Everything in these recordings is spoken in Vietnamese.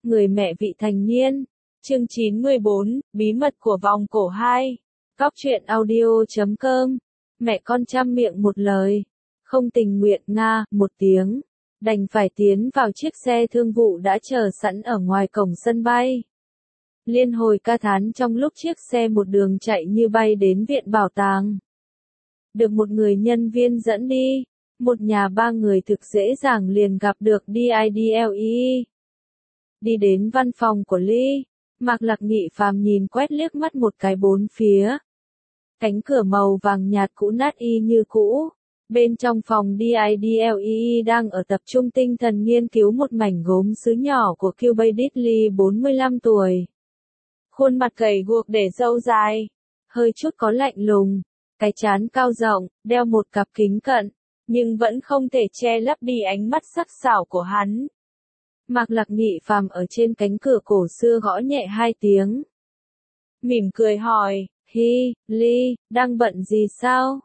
Người mẹ vị thành niên. Chương 94, Bí mật của vòng cổ 2. Cóc truyện audio.com. Mẹ con trăm miệng một lời. Không tình nguyện nga, một tiếng. Đành phải tiến vào chiếc xe thương vụ đã chờ sẵn ở ngoài cổng sân bay. Liên hồi ca thán trong lúc chiếc xe một đường chạy như bay đến viện bảo tàng. Được một người nhân viên dẫn đi, một nhà ba người thực dễ dàng liền gặp được DIDLE. Đi đến văn phòng của Ly, Mạc Lạc Nghị phàm nhìn quét liếc mắt một cái bốn phía. Cánh cửa màu vàng nhạt cũ nát y như cũ. Bên trong phòng DIDLE đang ở tập trung tinh thần nghiên cứu một mảnh gốm sứ nhỏ của Cuba Diddley 45 tuổi. Khuôn mặt gầy guộc để râu dài, hơi chút có lạnh lùng, cái trán cao rộng, đeo một cặp kính cận, nhưng vẫn không thể che lấp đi ánh mắt sắc sảo của hắn. Mạc Lạc Nghị phàm ở trên cánh cửa cổ xưa gõ nhẹ 2 tiếng. Mỉm cười hỏi, hi, Ly, đang bận gì sao?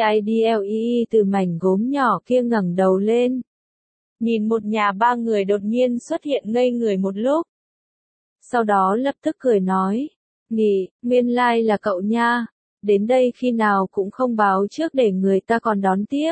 DIDLE từ mảnh gốm nhỏ kia ngẩng đầu lên. Nhìn một nhà ba người đột nhiên xuất hiện ngây người một lúc. Sau đó lập tức cười nói, Nghị, nguyên lai là cậu nha, đến đây khi nào cũng không báo trước để người ta còn đón tiếp.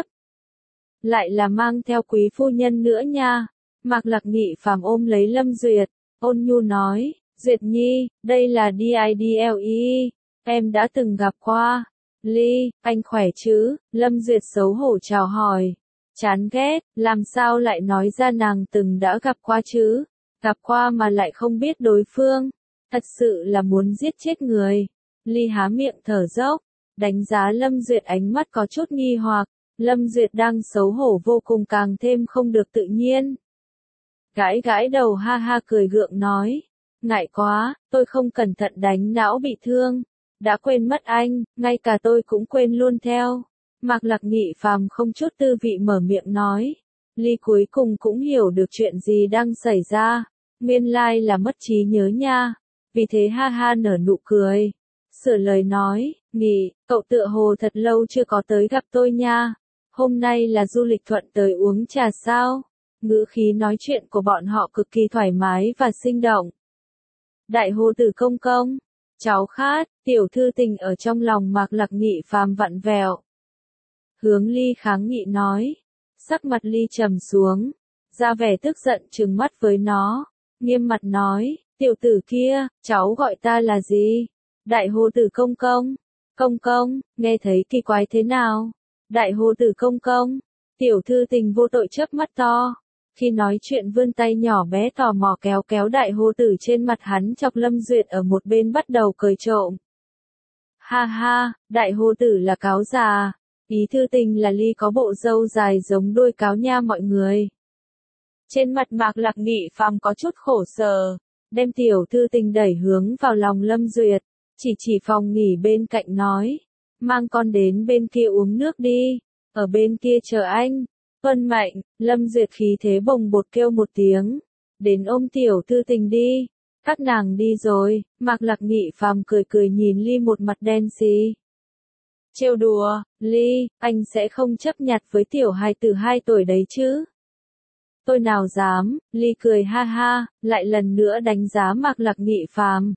Lại là mang theo quý phu nhân nữa nha. Mạc Lạc Nghị phàm ôm lấy Lâm Duyệt, ôn nhu nói, Duyệt Nhi, đây là DIDLE, em đã từng gặp qua. Ly, anh khỏe chứ? Lâm Duyệt xấu hổ chào hỏi. Chán ghét, làm sao lại nói ra nàng từng đã gặp qua chứ? Gặp qua mà lại không biết đối phương. Thật sự là muốn giết chết người. Ly há miệng thở dốc, đánh giá Lâm Duyệt ánh mắt có chút nghi hoặc. Lâm Duyệt đang xấu hổ vô cùng càng thêm không được tự nhiên. Gãi gãi đầu ha ha cười gượng nói. Ngại quá, tôi không cẩn thận đánh não bị thương. Đã quên mất anh, ngay cả tôi cũng quên luôn theo. Mạc Lạc Nghị phàm không chút tư vị mở miệng nói. Ly cuối cùng cũng hiểu được chuyện gì đang xảy ra. Nguyên lai là mất trí nhớ nha. Vì thế ha ha nở nụ cười. Sửa lời nói, Nghị, cậu tựa hồ thật lâu chưa có tới gặp tôi nha. Hôm nay là du lịch thuận tới uống trà sao? Ngữ khí nói chuyện của bọn họ cực kỳ thoải mái và sinh động. Đại hồ tử công công. Cháu khát, tiểu thư tình ở trong lòng Mạc Lạc Nghị phàm vặn vẹo. Hướng Ly kháng nghị nói. Sắc mặt Ly trầm xuống. Ra vẻ tức giận trừng mắt với nó. Nghiêm mặt nói, tiểu tử kia, cháu gọi ta là gì? Đại hồ tử công công. Công công, nghe thấy kỳ quái thế nào? Đại hồ tử công công. Tiểu thư tình vô tội chớp mắt to. Khi nói chuyện vươn tay nhỏ bé tò mò kéo kéo đại hồ tử trên mặt hắn chọc Lâm Duyệt ở một bên bắt đầu cười trộm. Ha ha, đại hồ tử là cáo già. Ý thư tình là Ly có bộ râu dài giống đuôi cáo nha mọi người. Trên mặt Mạc Lạc Nghị phàm có chút khổ sở. Đem tiểu thư tình đẩy hướng vào lòng Lâm Duyệt. Chỉ phòng nghỉ bên cạnh nói. Mang con đến bên kia uống nước đi. Ở bên kia chờ anh. Tuân mệnh, Lâm Duyệt khí thế bồng bột kêu một tiếng. Đến ôm tiểu thư tình đi. Các nàng đi rồi, Mạc Lạc Nghị phàm cười cười nhìn Ly một mặt đen xì. Trêu đùa, Ly, anh sẽ không chấp nhặt với tiểu hài tử 2 tuổi đấy chứ? Tôi nào dám, Ly cười ha ha, lại lần nữa đánh giá Mạc Lạc Nghị phàm.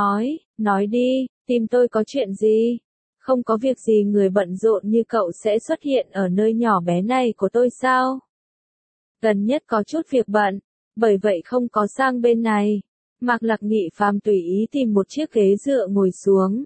Nói đi, tìm tôi có chuyện gì? Không có việc gì người bận rộn như cậu sẽ xuất hiện ở nơi nhỏ bé này của tôi sao? Gần nhất có chút việc bận, bởi vậy không có sang bên này. Mạc Lạc Nghị phàm tùy ý tìm một chiếc ghế dựa ngồi xuống.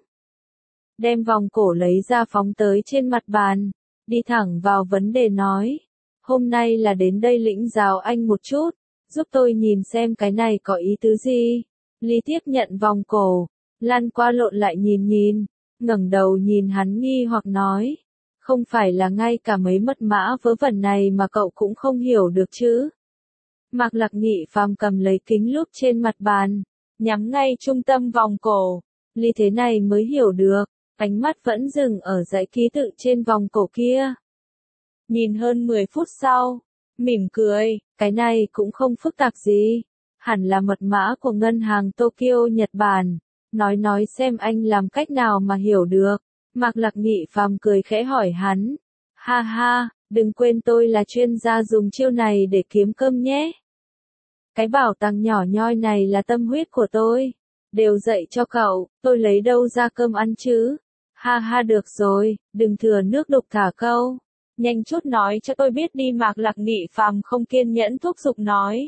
Đem vòng cổ lấy ra phóng tới trên mặt bàn, đi thẳng vào vấn đề nói. Hôm nay là đến đây lĩnh giáo anh một chút, giúp tôi nhìn xem cái này có ý tứ gì. Ly tiếp nhận vòng cổ, lăn qua lộn lại nhìn. Ngẩng đầu nhìn hắn nghi hoặc nói, không phải là ngay cả mấy mật mã vớ vẩn này mà cậu cũng không hiểu được chứ? Mạc Lạc Nghị phàm cầm lấy kính lúp trên mặt bàn, nhắm ngay trung tâm vòng cổ. Ly thế này mới hiểu được, ánh mắt vẫn dừng ở dãy ký tự trên vòng cổ kia. Nhìn hơn 10 phút sau, mỉm cười, cái này cũng không phức tạp gì, hẳn là mật mã của ngân hàng Tokyo Nhật Bản. Nói xem anh làm cách nào mà hiểu được. Mạc Lạc Nghị phàm cười khẽ hỏi hắn. Ha ha, đừng quên tôi là chuyên gia dùng chiêu này để kiếm cơm nhé. Cái bảo tàng nhỏ nhoi này là tâm huyết của tôi. Đều dạy cho cậu, tôi lấy đâu ra cơm ăn chứ? Ha ha được rồi, đừng thừa nước đục thả câu. Nhanh chút nói cho tôi biết đi Mạc Lạc Nghị Phàm không kiên nhẫn thúc giục nói.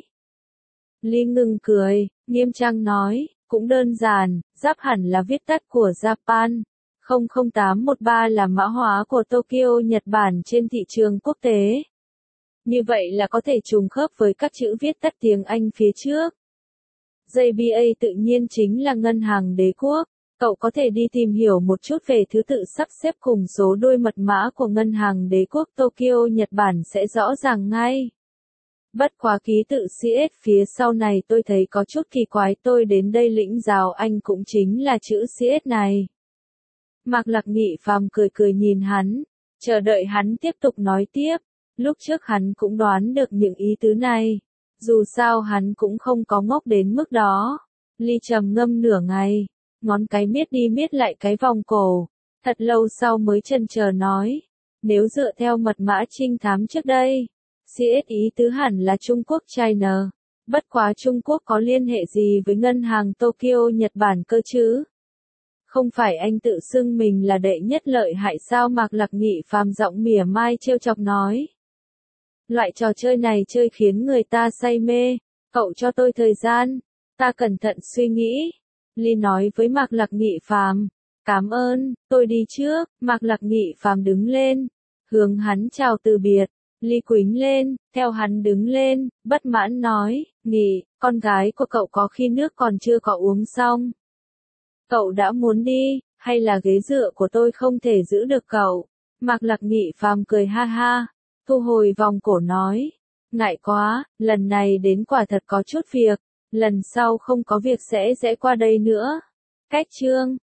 Ly ngừng cười, nghiêm trang nói, cũng đơn giản, Giáp hẳn là viết tắt của Japan. 00813 là mã hóa của Tokyo Nhật Bản trên thị trường quốc tế. Như vậy là có thể trùng khớp với các chữ viết tắt tiếng Anh phía trước. JBA tự nhiên chính là ngân hàng đế quốc. Cậu có thể đi tìm hiểu một chút về thứ tự sắp xếp cùng số đuôi mật mã của ngân hàng đế quốc Tokyo Nhật Bản sẽ rõ ràng ngay. Bất quá ký tự CS phía sau này tôi thấy có chút kỳ quái, tôi đến đây lĩnh giáo anh cũng chính là chữ CS này. Mạc Lạc Nghị Phàm cười cười nhìn hắn, chờ đợi hắn tiếp tục nói tiếp. Lúc trước hắn cũng đoán được những ý tứ này. Dù sao hắn cũng không có ngốc đến mức đó. Ly trầm ngâm nửa ngày, ngón cái miết đi miết lại cái vòng cổ. Thật lâu sau mới chần chờ nói. Nếu dựa theo mật mã trinh thám trước đây, CS ý tứ hẳn là Trung Quốc China. Bất quá Trung Quốc có liên hệ gì với ngân hàng Tokyo Nhật Bản cơ chứ? Không phải anh tự xưng mình là đệ nhất lợi hại sao? Mạc Lạc Nghị Phàm giọng mỉa mai trêu chọc nói. Loại trò chơi này chơi khiến người ta say mê, cậu cho tôi thời gian, ta cẩn thận suy nghĩ. Ly nói với Mạc Lạc Nghị Phàm, cảm ơn, tôi đi trước. Mạc Lạc Nghị Phàm đứng lên, hướng hắn chào từ biệt. Ly quýnh lên, theo hắn đứng lên, bất mãn nói, Nghị, con gái của cậu có khi nước còn chưa có uống xong. Cậu đã muốn đi, hay là ghế dựa của tôi không thể giữ được cậu? Mạc Lạc Nghị Phàm cười ha ha, thu hồi vòng cổ nói, ngại quá, lần này đến quả thật có chút việc, lần sau không có việc sẽ qua đây nữa. Cách chương